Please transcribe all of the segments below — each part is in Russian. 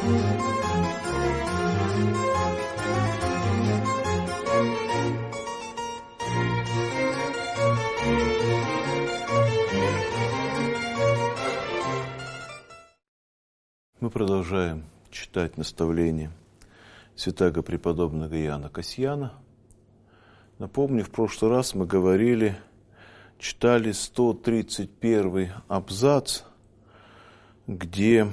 Мы продолжаем читать наставления святаго преподобного Иоанна Касьяна. Напомню, в прошлый раз мы читали 131 абзац, где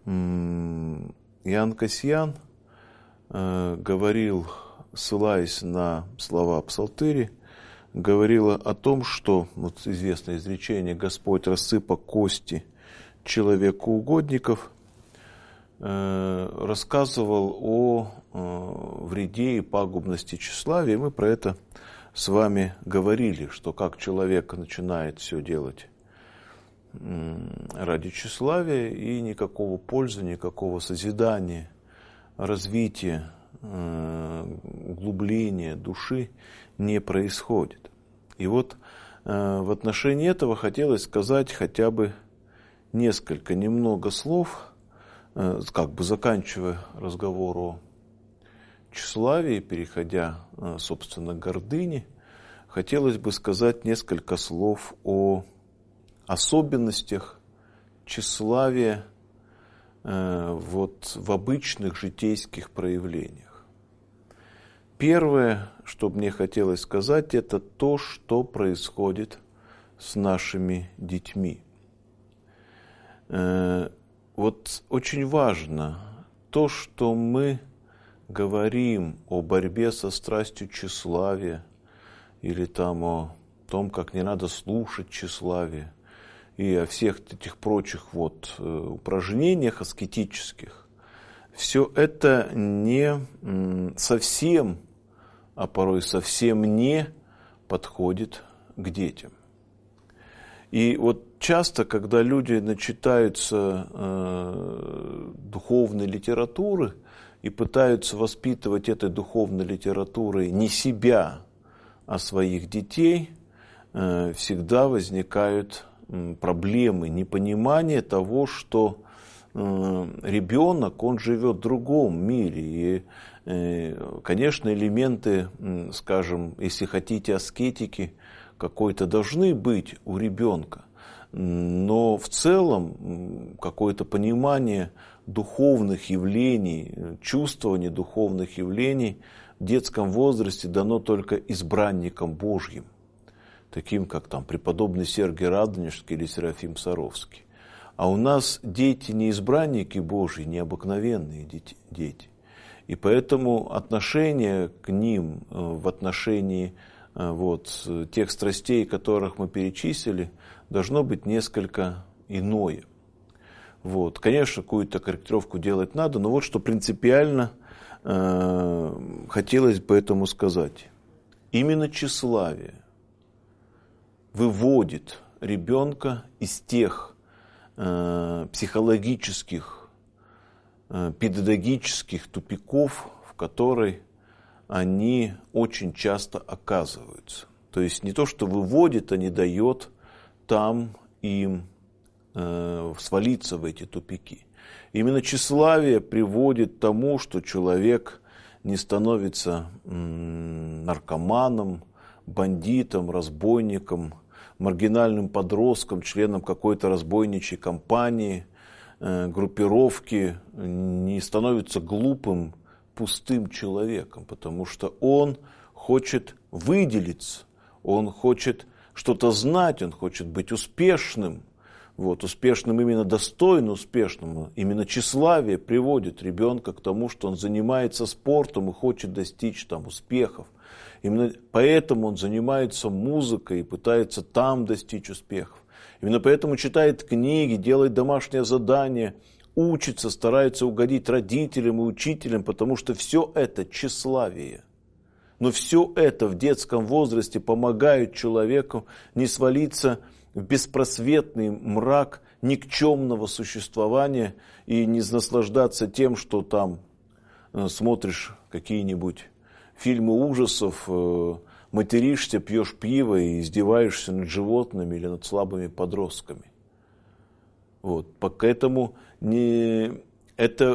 Иоанн Касьян говорил, ссылаясь на слова Псалтыри, говорил о том, что, вот известное изречение, Господь рассыпал кости человеку угодников, рассказывал о вреде и пагубности тщеславия. Мы про это с вами говорили, что как человек начинает все делать ради тщеславия, и никакого пользы, никакого созидания, развития, углубления души не происходит. И вот в отношении этого хотелось сказать хотя бы немного слов, как бы заканчивая разговор о тщеславии, переходя, собственно, к гордыне, хотелось бы сказать несколько слов о особенностях тщеславия вот в обычных житейских проявлениях. Первое, что мне хотелось сказать, это то, что происходит с нашими детьми. Вот очень важно то, что мы говорим о борьбе со страстью тщеславия, или там о том, как не надо слушать тщеславие, и о всех этих прочих вот упражнениях аскетических. Все это не совсем, а порой совсем не подходит к детям. И вот часто, когда люди начитаются духовной литературы и пытаются воспитывать этой духовной литературой не себя, а своих детей, всегда возникают проблемы, непонимание того, что ребенок, он живет в другом мире. И, конечно, элементы, скажем, если хотите, аскетики, какой-то должны быть у ребенка, но в целом какое-то понимание духовных явлений, чувствование духовных явлений в детском возрасте дано только избранникам Божьим, таким как там преподобный Сергий Радонежский или Серафим Саровский. А у нас дети не избранники Божьи, не обыкновенные дети. И поэтому отношение к ним в отношении вот тех страстей, которых мы перечислили, должно быть несколько иное. Вот. Конечно, какую-то корректировку делать надо, но вот что принципиально хотелось бы этому сказать. Именно тщеславие выводит ребенка из тех психологических, педагогических тупиков, в которые они очень часто оказываются. То есть не то, что выводит, а не дает там им свалиться в эти тупики. Именно тщеславие приводит к тому, что человек не становится наркоманом, бандитом, разбойником, маргинальным подростком, членом какой-то разбойничьей компании, группировки, не становится глупым, пустым человеком, потому что он хочет выделиться, он хочет что-то знать, он хочет быть успешным. Вот, успешным именно достойно успешным. Именно тщеславие приводит ребенка к тому, что он занимается спортом и хочет достичь там успехов. Именно поэтому он занимается музыкой и пытается там достичь успехов. Именно поэтому читает книги, делает домашнее задание, учится, старается угодить родителям и учителям, потому что все это тщеславие. Но все это в детском возрасте помогает человеку не свалиться в беспросветный мрак никчемного существования и не наслаждаться тем, что там смотришь какие-нибудь фильмы ужасов, материшься, пьешь пиво и издеваешься над животными или над слабыми подростками. Вот. Поэтому это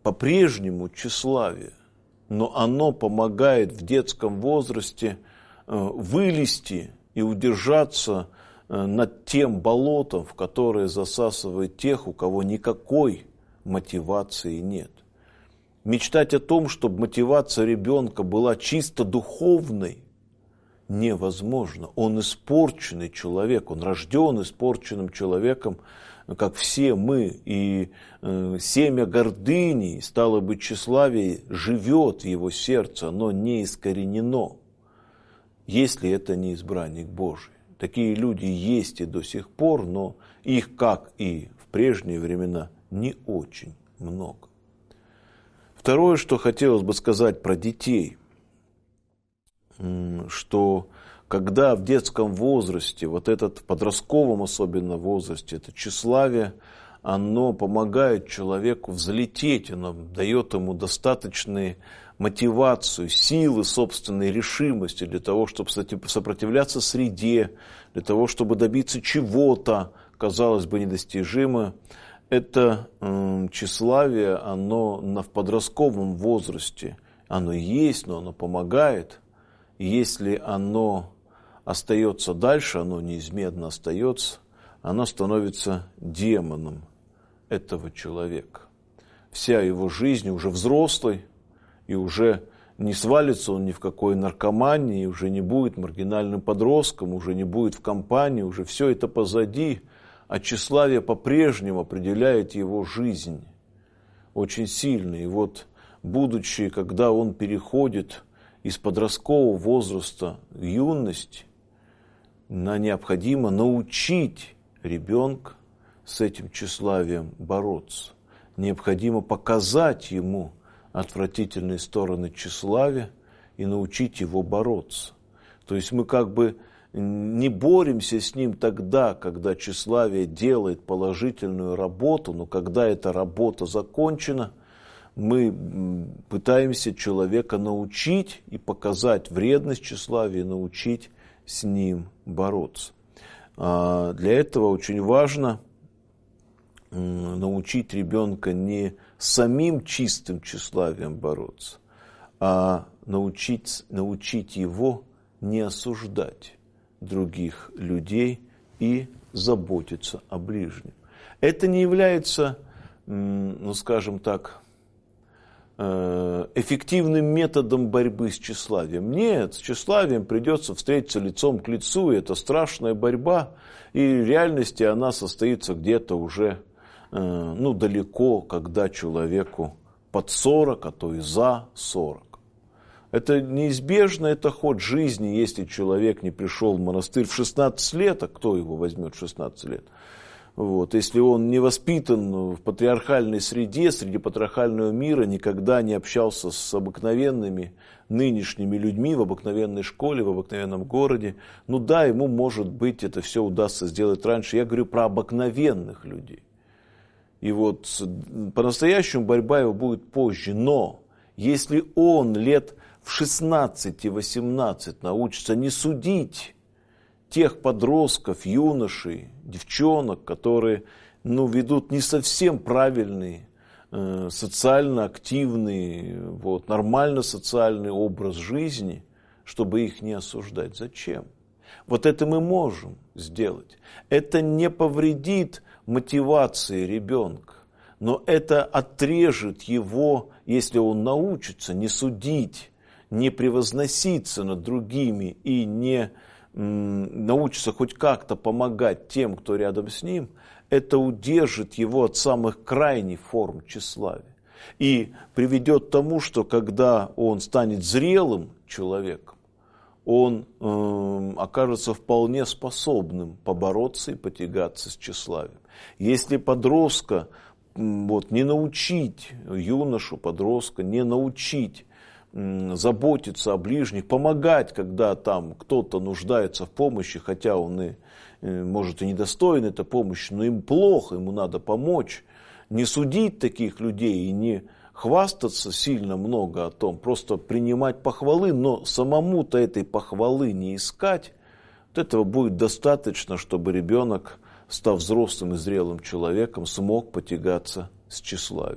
по-прежнему тщеславие, но оно помогает в детском возрасте вылезти и удержаться над тем болотом, в которое засасывает тех, у кого никакой мотивации нет. Мечтать о том, чтобы мотивация ребенка была чисто духовной, невозможно. Он испорченный человек, он рожден испорченным человеком, как все мы, и семя гордыни, стало быть, тщеславие, живет в его сердце, оно не искоренено, если это не избранник Божий. Такие люди есть и до сих пор, но их, как и в прежние времена, не очень много. Второе, что хотелось бы сказать про детей, что когда в детском возрасте, вот этот в подростковом особенно возрасте, это тщеславие, оно помогает человеку взлететь, оно дает ему достаточную мотивацию, силы собственной решимости для того, чтобы сопротивляться среде, для того, чтобы добиться чего-то, казалось бы, недостижимого. Это тщеславие, оно в подростковом возрасте, оно есть, но оно помогает. И если оно остается дальше, оно неизменно остается, оно становится демоном этого человека. Вся его жизнь уже взрослый, и уже не свалится он ни в какой наркомании, уже не будет маргинальным подростком, уже не будет в компании, уже все это позади, а тщеславие по-прежнему определяет его жизнь очень сильно. И вот, будучи, когда он переходит из подросткового возраста в юность, необходимо научить ребенка с этим тщеславием бороться. Необходимо показать ему отвратительные стороны тщеславия и научить его бороться. То есть мы как бы не боремся с ним тогда, когда тщеславие делает положительную работу, но когда эта работа закончена, мы пытаемся человека научить и показать вредность тщеславия, научить с ним бороться. Для этого очень важно научить ребенка не самим чистым тщеславием бороться, а научить его не осуждать других людей и заботиться о ближнем. Это не является, скажем так, эффективным методом борьбы с тщеславием. Нет, с тщеславием придется встретиться лицом к лицу, и это страшная борьба, и в реальности она состоится где-то уже далеко, когда человеку под 40, а то и за 40. Это неизбежно, это ход жизни, если человек не пришел в монастырь в 16 лет, а кто его возьмет в 16 лет? Вот. Если он не воспитан в патриархальной среде, среди патриархального мира, никогда не общался с обыкновенными нынешними людьми в обыкновенной школе, в обыкновенном городе, ему, может быть, это все удастся сделать раньше. Я говорю про обыкновенных людей. И вот по-настоящему борьба его будет позже. Но если он лет в 16-18 научится не судить тех подростков, юношей, девчонок, которые ведут не совсем правильный, социально активный, нормально социальный образ жизни, чтобы их не осуждать. Зачем? Вот это мы можем сделать. Это не повредит мотивации ребенка, но это отрежет его, если он научится не судить, не превозноситься над другими и не научится хоть как-то помогать тем, кто рядом с ним, это удержит его от самых крайних форм тщеславия. И приведет к тому, что когда он станет зрелым человеком, он окажется вполне способным побороться и потягаться с тщеславием. Если подростка не научить, юношу, подростка, не научить заботиться о ближних, помогать, когда там кто-то нуждается в помощи, хотя он и, может, и недостоин этой помощи, но им плохо, ему надо помочь. Не судить таких людей и не хвастаться сильно много о том, просто принимать похвалы, но самому-то этой похвалы не искать. Вот этого будет достаточно, чтобы ребенок, став взрослым и зрелым человеком, смог потягаться с тщеславием.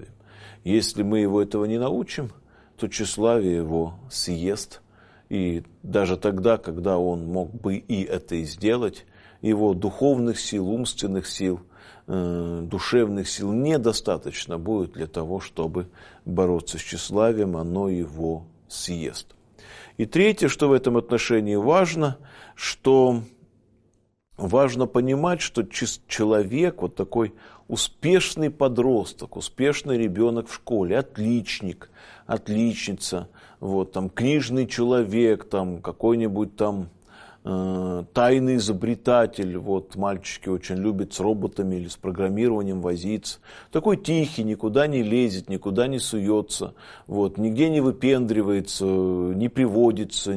Если мы его этого не научим, то тщеславие его съест. И даже тогда, когда он мог бы и это и сделать, его духовных сил, умственных сил, душевных сил недостаточно будет для того, чтобы бороться с тщеславием, оно его съест. И третье, что в этом отношении важно, что важно понимать, что человек, вот такой успешный подросток, успешный ребенок в школе, отличник, отличница, вот, там, книжный человек, там, какой-нибудь там тайный изобретатель, вот, мальчики очень любят с роботами или с программированием возиться, такой тихий, никуда не лезет, никуда не суется, вот, нигде не выпендривается, не приводится,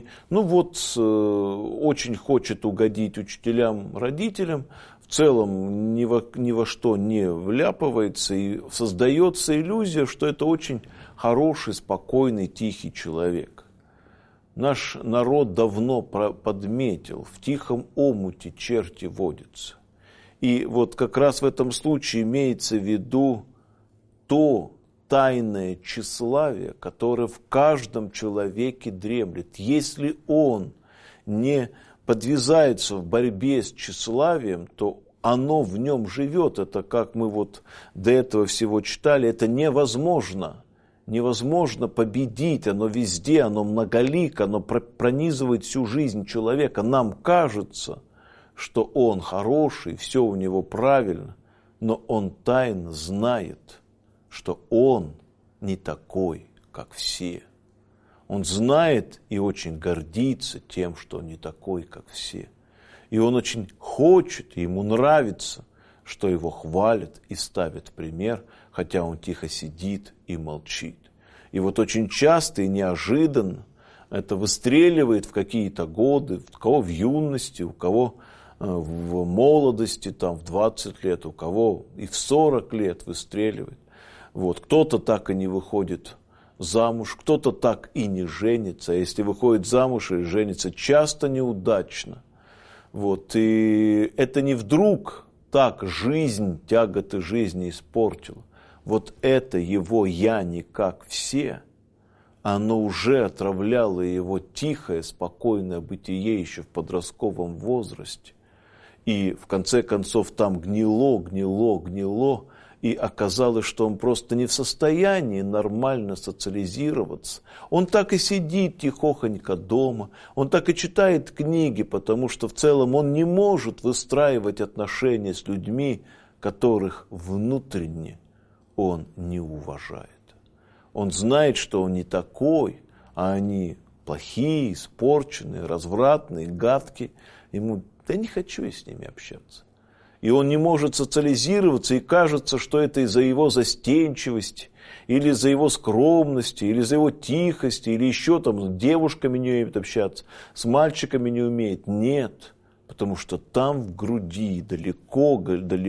очень хочет угодить учителям, родителям, в целом ни во что не вляпывается, и создается иллюзия, что это очень хороший, спокойный, тихий человек. Наш народ давно подметил, в тихом омуте черти водятся. И вот как раз в этом случае имеется в виду то тайное тщеславие, которое в каждом человеке дремлет. Если он не подвязается в борьбе с тщеславием, то оно в нем живет. Это, как мы вот до этого всего читали, это невозможно. Невозможно победить, оно везде, оно многолико, оно пронизывает всю жизнь человека. Нам кажется, что он хороший, все у него правильно, но он тайно знает, что он не такой, как все. Он знает и очень гордится тем, что он не такой, как все. И он очень хочет, и ему нравится, что его хвалят и ставят в пример, хотя он тихо сидит и молчит. И вот очень часто и неожиданно это выстреливает в какие-то годы, у кого в юности, у кого в молодости, там, в 20 лет, у кого и в 40 лет выстреливает. Вот. Кто-то так и не выходит замуж, кто-то так и не женится. А если выходит замуж и женится, часто неудачно. Вот. И это не вдруг так жизнь, тяготы жизни испортила. Вот это его «я не как все», оно уже отравляло его тихое, спокойное бытие еще в подростковом возрасте. И в конце концов там гнило, и оказалось, что он просто не в состоянии нормально социализироваться. Он так и сидит тихохонько дома, он так и читает книги, потому что в целом он не может выстраивать отношения с людьми, которых внутренне он не уважает. Он знает, что он не такой, а они плохие, испорченные, развратные, гадкие. Ему, да не хочу я с ними общаться. И он не может социализироваться, и кажется, что это из-за его застенчивости, или из-за его скромности, или из-за его тихости, или еще там с девушками не умеет общаться, с мальчиками не умеет. Нет, потому что там в груди, далеко,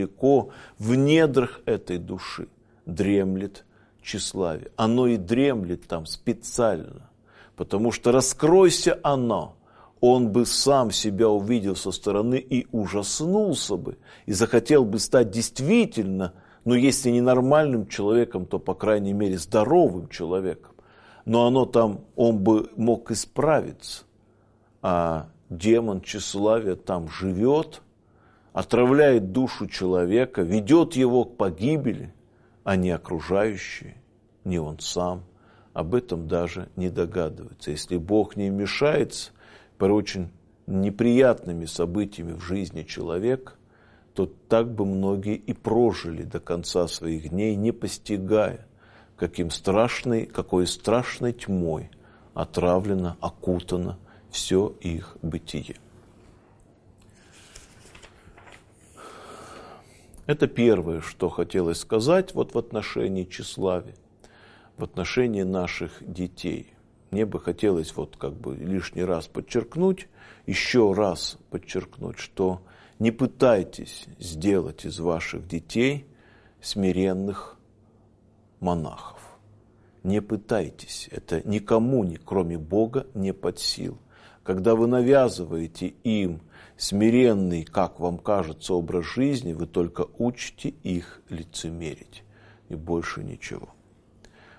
в недрах этой души дремлет тщеславие. Оно и дремлет там специально, потому что раскройся оно, он бы сам себя увидел со стороны и ужаснулся бы, и захотел бы стать действительно, если не нормальным человеком, то, по крайней мере, здоровым человеком. Но оно там, он бы мог исправиться. А демон тщеславия там живет, отравляет душу человека, ведет его к погибели, а не окружающие, не он сам об этом даже не догадывается. Если Бог не вмешается по очень неприятными событиями в жизни человека, то так бы многие и прожили до конца своих дней, не постигая, какой страшной тьмой отравлено, окутано все их бытие. Это первое, что хотелось сказать вот в отношении тщеславия, в отношении наших детей. Мне бы хотелось лишний раз подчеркнуть, еще раз подчеркнуть, что не пытайтесь сделать из ваших детей смиренных монахов. Не пытайтесь, это никому, кроме Бога, не под силу. Когда вы навязываете им смиренный, как вам кажется, образ жизни, вы только учите их лицемерить, и больше ничего.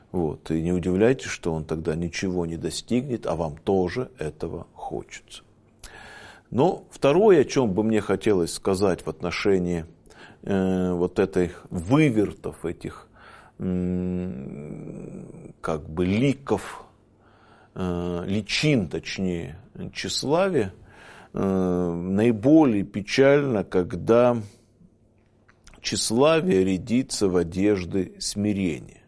Вот. И не удивляйтесь, что он тогда ничего не достигнет, а вам тоже этого хочется. Но второе, о чем бы мне хотелось сказать в отношении вот этих вывертов, этих как бы ликов, личин, точнее, тщеславия, наиболее печально, когда тщеславие рядится в одежды смирения.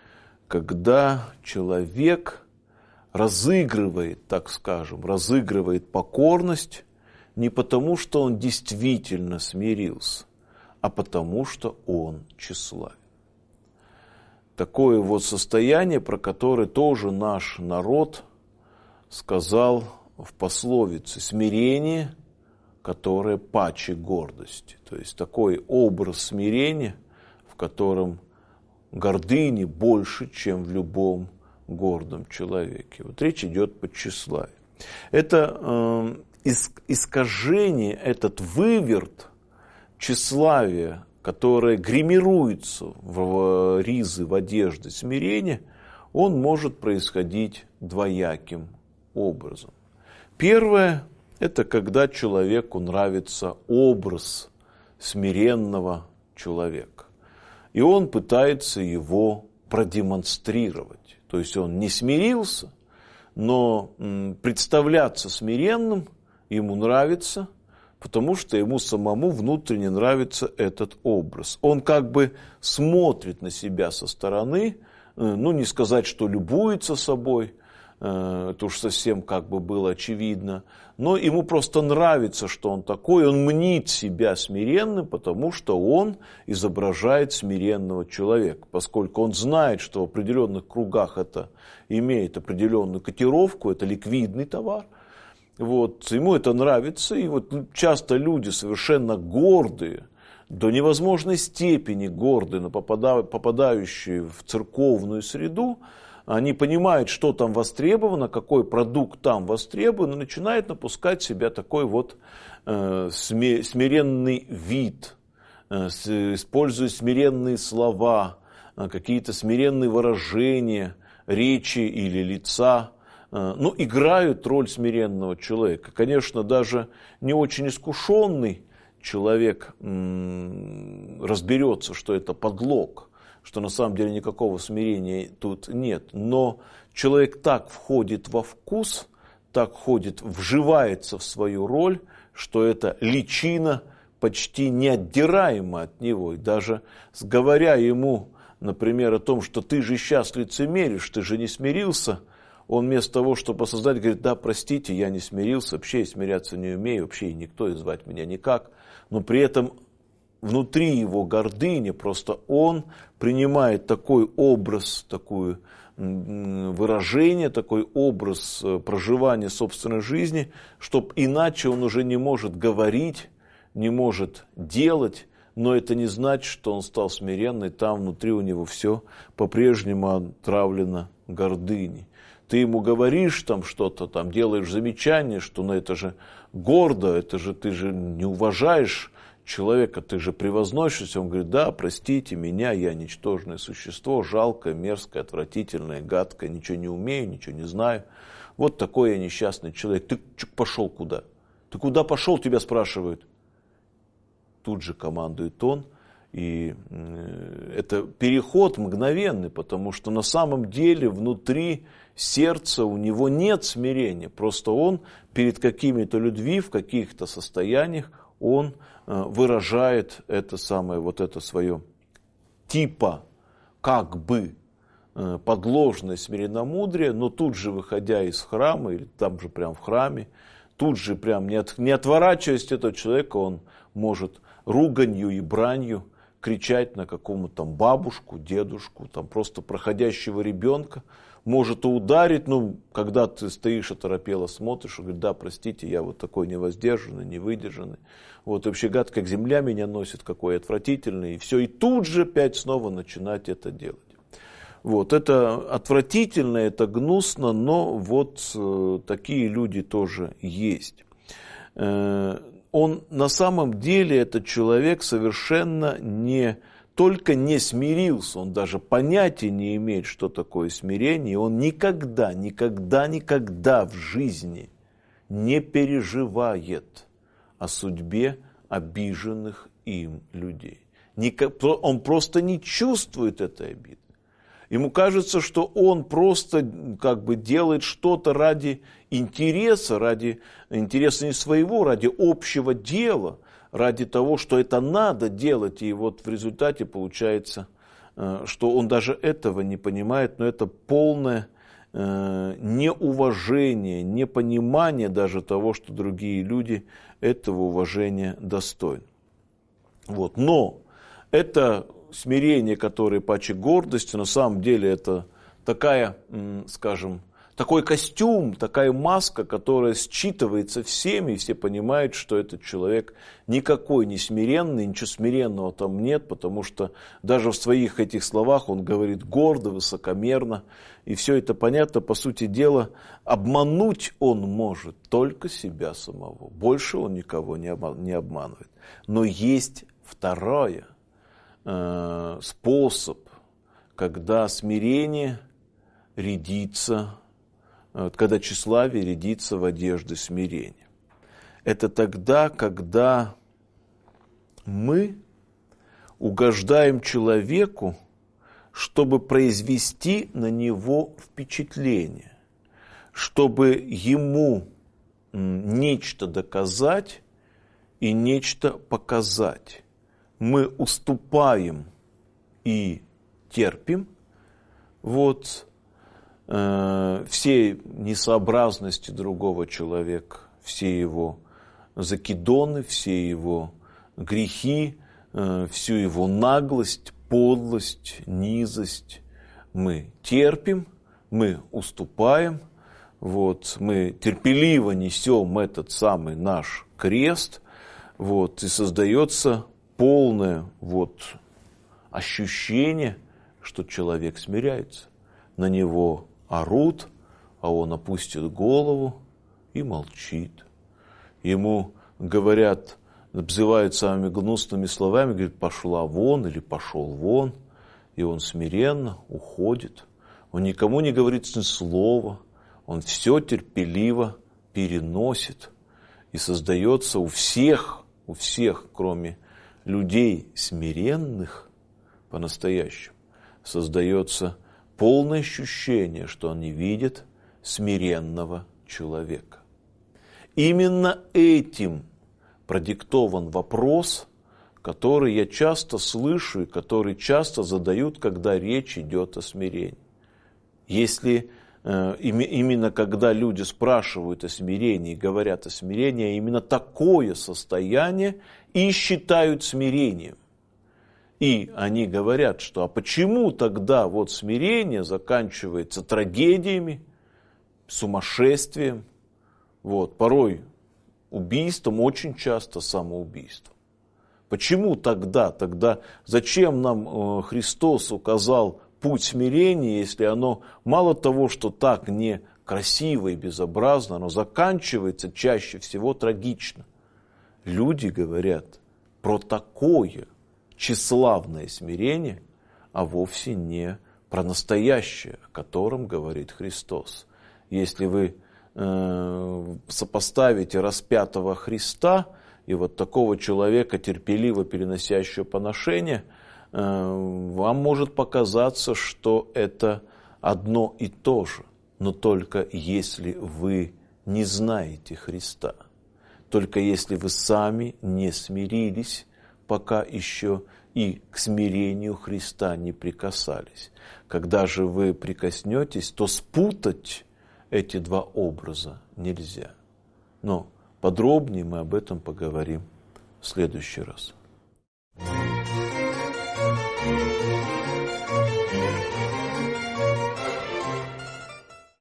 Когда человек разыгрывает, так скажем, разыгрывает покорность не потому, что он действительно смирился, а потому, что он тщеславен. Такое вот состояние, про которое тоже наш народ сказал в пословице: смирение, которое паче гордости. То есть такой образ смирения, в котором гордыни больше, чем в любом гордом человеке. Вот речь идет по тщеславию. Это искажение, этот выверт тщеславия, которое гримируется в ризы, в одежды смирения, он может происходить двояким образом. Первое – это когда человеку нравится образ смиренного человека, и он пытается его продемонстрировать. То есть он не смирился, но представляться смиренным ему нравится, потому что ему самому внутренне нравится этот образ. Он как бы смотрит на себя со стороны, ну не сказать, что любуется собой, это уж совсем как бы было очевидно, но ему просто нравится, что он такой, он мнит себя смиренным, потому что он изображает смиренного человека, поскольку он знает, что в определенных кругах это имеет определенную котировку, это ликвидный товар. Вот, ему это нравится, и вот часто люди совершенно гордые, до невозможной степени гордые, но попадающие в церковную среду, они понимают, что там востребовано, какой продукт там востребован, и начинают напускать в себя такой вот смиренный вид, используя смиренные слова, какие-то смиренные выражения речи или лица. Ну, играют роль смиренного человека. Конечно, даже не очень искушенный человек разберется, что это подлог, что на самом деле никакого смирения тут нет. Но человек так входит во вкус, так вживается в свою роль, что эта личина почти неотдираема от него. И даже говоря ему, например, о том, что ты же сейчас лицемеришь, ты же не смирился, он вместо того, чтобы осознать, говорит: да, простите, я не смирился, вообще я смиряться не умею, вообще и никто, и звать меня никак. Но при этом внутри его гордыни, просто он принимает такой образ, такое выражение, такой образ проживания собственной жизни, что иначе он уже не может говорить, не может делать, но это не значит, что он стал смиренным, там внутри у него все по-прежнему отравлено гордыней. Ты ему говоришь там что-то, там делаешь замечание, что ну, это же гордо, это же ты же не уважаешь человека, ты же превозносишься. Он говорит: да, простите меня, я ничтожное существо, жалкое, мерзкое, отвратительное, гадкое, ничего не умею, ничего не знаю. Вот такой я несчастный человек. Ты пошел куда? Ты куда пошел, тебя спрашивают. Тут же командует он. И это переход мгновенный, потому что на самом деле внутри сердца у него нет смирения. Просто он перед какими-то людьми, в каких-то состояниях, он выражает это самое, вот это свое типа, как бы подложное смиренномудрие, но тут же, выходя из храма, или там же прям в храме, тут же прям не отворачиваясь от этого человека, он может руганью и бранью кричать на какому-то там бабушку, дедушку, там просто проходящего ребенка, может и ударить, ну, когда ты стоишь оторопело смотришь, говорит: да, простите, я вот такой невоздержанный, невыдержанный, вот вообще гад, как земля меня носит, какой отвратительный, и все, и тут же опять снова начинать это делать. Вот, это отвратительно, это гнусно, но вот такие люди тоже есть. Он на самом деле, этот человек, совершенно не только не смирился, он даже понятия не имеет, что такое смирение, и он никогда в жизни не переживает о судьбе обиженных им людей. Он просто не чувствует этой обиды. Ему кажется, что он просто делает что-то ради интереса не своего, ради общего дела, ради того, что это надо делать. И вот в результате получается, что он даже этого не понимает, но это полное неуважение, непонимание даже того, что другие люди этого уважения достойны. Вот. Но это смирение, которое паче гордости, на самом деле это такая, такой костюм, такая маска, которая считывается всеми, и все понимают, что этот человек никакой не смиренный, ничего смиренного там нет, потому что даже в своих этих словах он говорит гордо, высокомерно, и все это понятно, по сути дела, обмануть он может только себя самого, больше он никого не обманывает. Но есть второй способ, когда смирение рядится, когда тщеславие рядится в одежды смирения. Это тогда, когда мы угождаем человеку, чтобы произвести на него впечатление, чтобы ему нечто доказать и нечто показать. Мы уступаем и терпим все несообразности другого человека, все его закидоны, все его грехи, всю его наглость, подлость, низость. Мы терпим, мы уступаем, мы терпеливо несем этот самый наш крест, и создается полное ощущение, что человек смиряется. На него орут, а он опустит голову и молчит. Ему говорят, обзывают самыми гнусными словами, говорят, пошла вон или пошел вон, и он смиренно уходит. Он никому не говорит ни слова, он все терпеливо переносит. И создается у всех, кроме людей смиренных по-настоящему, создается полное ощущение, что они видят смиренного человека. Именно этим продиктован вопрос, который я часто слышу и который часто задают, когда речь идет о смирении. Если именно когда люди спрашивают о смирении, говорят о смирении, именно такое состояние и считают смирением. И они говорят, что а почему тогда смирение заканчивается трагедиями, сумасшествием, порой убийством, очень часто самоубийством. Почему тогда? Тогда зачем нам Христос указал путь смирения, если оно мало того, что так некрасиво и безобразно, оно заканчивается чаще всего трагично. Люди говорят про такое тщеславное смирение, а вовсе не про настоящее, о котором говорит Христос. Если вы сопоставите распятого Христа и такого человека, терпеливо переносящего поношение, вам может показаться, что это одно и то же, но только если вы не знаете Христа, только если вы сами не смирились, пока еще и к смирению Христа не прикасались. Когда же вы прикоснетесь, то спутать эти два образа нельзя. Но подробнее мы об этом поговорим в следующий раз.